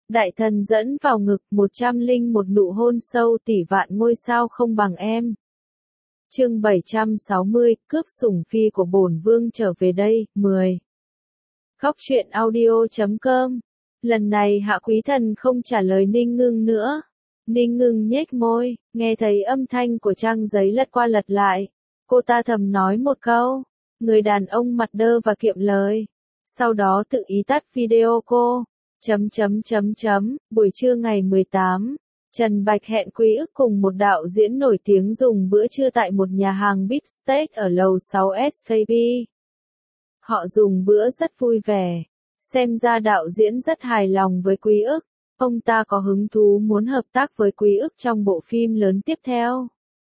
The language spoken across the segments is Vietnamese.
Đại thần dẫn vào ngực 101 nụ hôn sâu tỷ vạn ngôi sao không bằng em. Chương 760, cướp sủng phi của bổn vương trở về đây, 10. Khóc chuyện audio.com. Lần này Hạ Quý Thần không trả lời Ninh Ngưng nữa. Ninh Ngưng nhếch môi, nghe thấy âm thanh của trang giấy lật qua lật lại. Cô ta thầm nói một câu, người đàn ông mặt đơ và kiệm lời. Sau đó tự ý tắt video cô. Buổi trưa ngày 18, Trần Bạch hẹn Quý Ức cùng một đạo diễn nổi tiếng dùng bữa trưa tại một nhà hàng Beef Steak ở lầu 6 SKP. Họ dùng bữa rất vui vẻ. Xem ra đạo diễn rất hài lòng với Quý Ức. Ông ta có hứng thú muốn hợp tác với Quý Ức trong bộ phim lớn tiếp theo.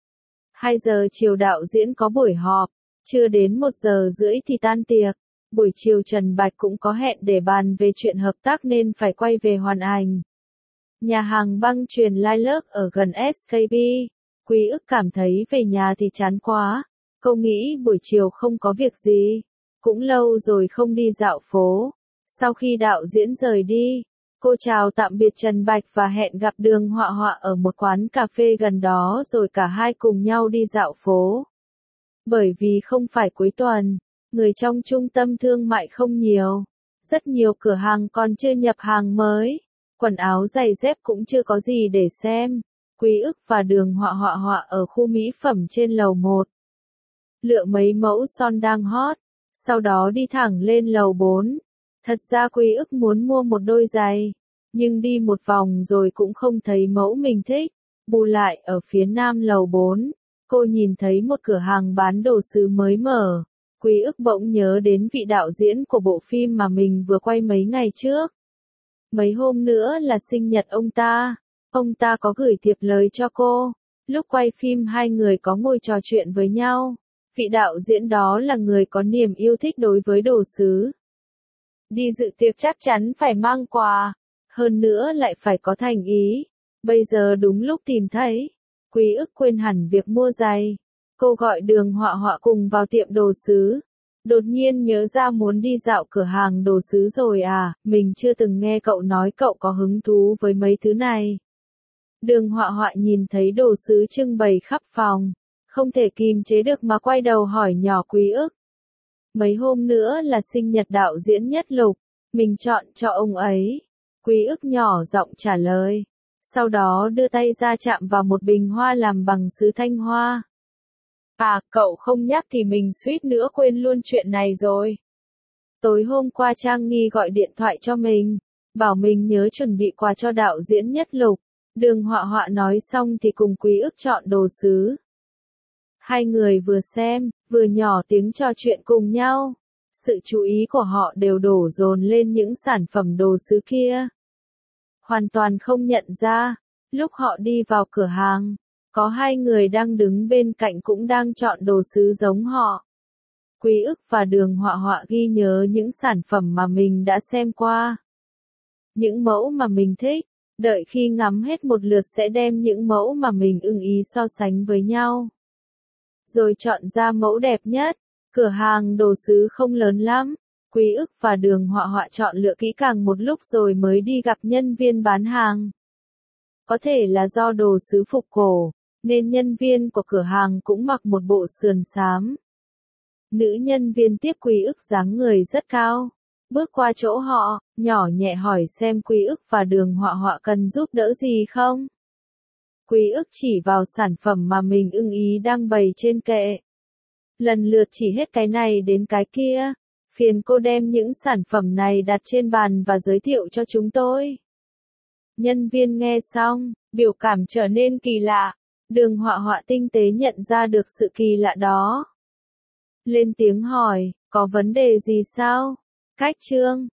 2 giờ chiều đạo diễn có buổi họp, chưa đến 1 giờ rưỡi thì tan tiệc. Buổi chiều Trần Bạch cũng có hẹn để bàn về chuyện hợp tác nên phải quay về hoàn ảnh. Nhà hàng băng chuyền Lilac ở gần SKP. Quý Ức cảm thấy về nhà thì chán quá. Cô nghĩ buổi chiều không có việc gì. Cũng lâu rồi không đi dạo phố. Sau khi đạo diễn rời đi, cô chào tạm biệt Trần Bạch và hẹn gặp Đường Họa Họa ở một quán cà phê gần đó rồi cả hai cùng nhau đi dạo phố. Bởi vì không phải cuối tuần, người trong trung tâm thương mại không nhiều. Rất nhiều cửa hàng còn chưa nhập hàng mới. Quần áo giày dép cũng chưa có gì để xem. Quý Ức và Đường Họa Họa ở khu mỹ phẩm trên lầu 1. Lựa mấy mẫu son đang hot. Sau đó đi thẳng lên lầu 4. Thật ra Quý Ức muốn mua một đôi giày. Nhưng đi một vòng rồi cũng không thấy mẫu mình thích. Bù lại ở phía nam lầu 4. Cô nhìn thấy một cửa hàng bán đồ sứ mới mở. Quý Ức bỗng nhớ đến vị đạo diễn của bộ phim mà mình vừa quay mấy ngày trước. Mấy hôm nữa là sinh nhật ông ta. Ông ta có gửi thiệp lời cho cô. Lúc quay phim hai người có ngồi trò chuyện với nhau. Vị đạo diễn đó là người có niềm yêu thích đối với đồ sứ. Đi dự tiệc chắc chắn phải mang quà. Hơn nữa lại phải có thành ý. Bây giờ đúng lúc tìm thấy. Quý Ức quên hẳn việc mua giày. Cô gọi Đường Họa Họa cùng vào tiệm đồ sứ. Đột nhiên nhớ ra muốn đi dạo cửa hàng đồ sứ rồi à, mình chưa từng nghe cậu nói cậu có hứng thú với mấy thứ này. Đường Họa Họa nhìn thấy đồ sứ trưng bày khắp phòng, không thể kìm chế được mà quay đầu hỏi nhỏ Quý Ức. Mấy hôm nữa là sinh nhật đạo diễn Nhất Lục, mình chọn cho ông ấy. Quý Ức nhỏ giọng trả lời, sau đó đưa tay ra chạm vào một bình hoa làm bằng sứ Thanh Hoa. À, cậu không nhắc thì mình suýt nữa quên luôn chuyện này rồi. Tối hôm qua Trang Nghi gọi điện thoại cho mình, bảo mình nhớ chuẩn bị quà cho đạo diễn Nhất Lục. Đường Họa Họa nói xong thì cùng Quý Ức chọn đồ sứ. Hai người vừa xem, vừa nhỏ tiếng trò chuyện cùng nhau. Sự chú ý của họ đều đổ dồn lên những sản phẩm đồ sứ kia. Hoàn toàn không nhận ra, lúc họ đi vào cửa hàng, có hai người đang đứng bên cạnh cũng đang chọn đồ sứ giống họ. Quý Ức và Đường Họa Họa ghi nhớ những sản phẩm mà mình đã xem qua. Những mẫu mà mình thích, đợi khi ngắm hết một lượt sẽ đem những mẫu mà mình ưng ý so sánh với nhau. Rồi chọn ra mẫu đẹp nhất. Cửa hàng đồ sứ không lớn lắm. Quý Ức và Đường Họa Họa chọn lựa kỹ càng một lúc rồi mới đi gặp nhân viên bán hàng. Có thể là do đồ sứ phục cổ, nên nhân viên của cửa hàng cũng mặc một bộ sườn xám. Nữ nhân viên tiếp Quý Ức dáng người rất cao. Bước qua chỗ họ, nhỏ nhẹ hỏi xem Quý Ức và Đường Họa Họa cần giúp đỡ gì không. Quý Ức chỉ vào sản phẩm mà mình ưng ý đang bày trên kệ. Lần lượt chỉ hết cái này đến cái kia. Phiền cô đem những sản phẩm này đặt trên bàn và giới thiệu cho chúng tôi. Nhân viên nghe xong, biểu cảm trở nên kỳ lạ. Đường Họa Họa tinh tế nhận ra được sự kỳ lạ đó. Lên tiếng hỏi, có vấn đề gì sao? Khách trương,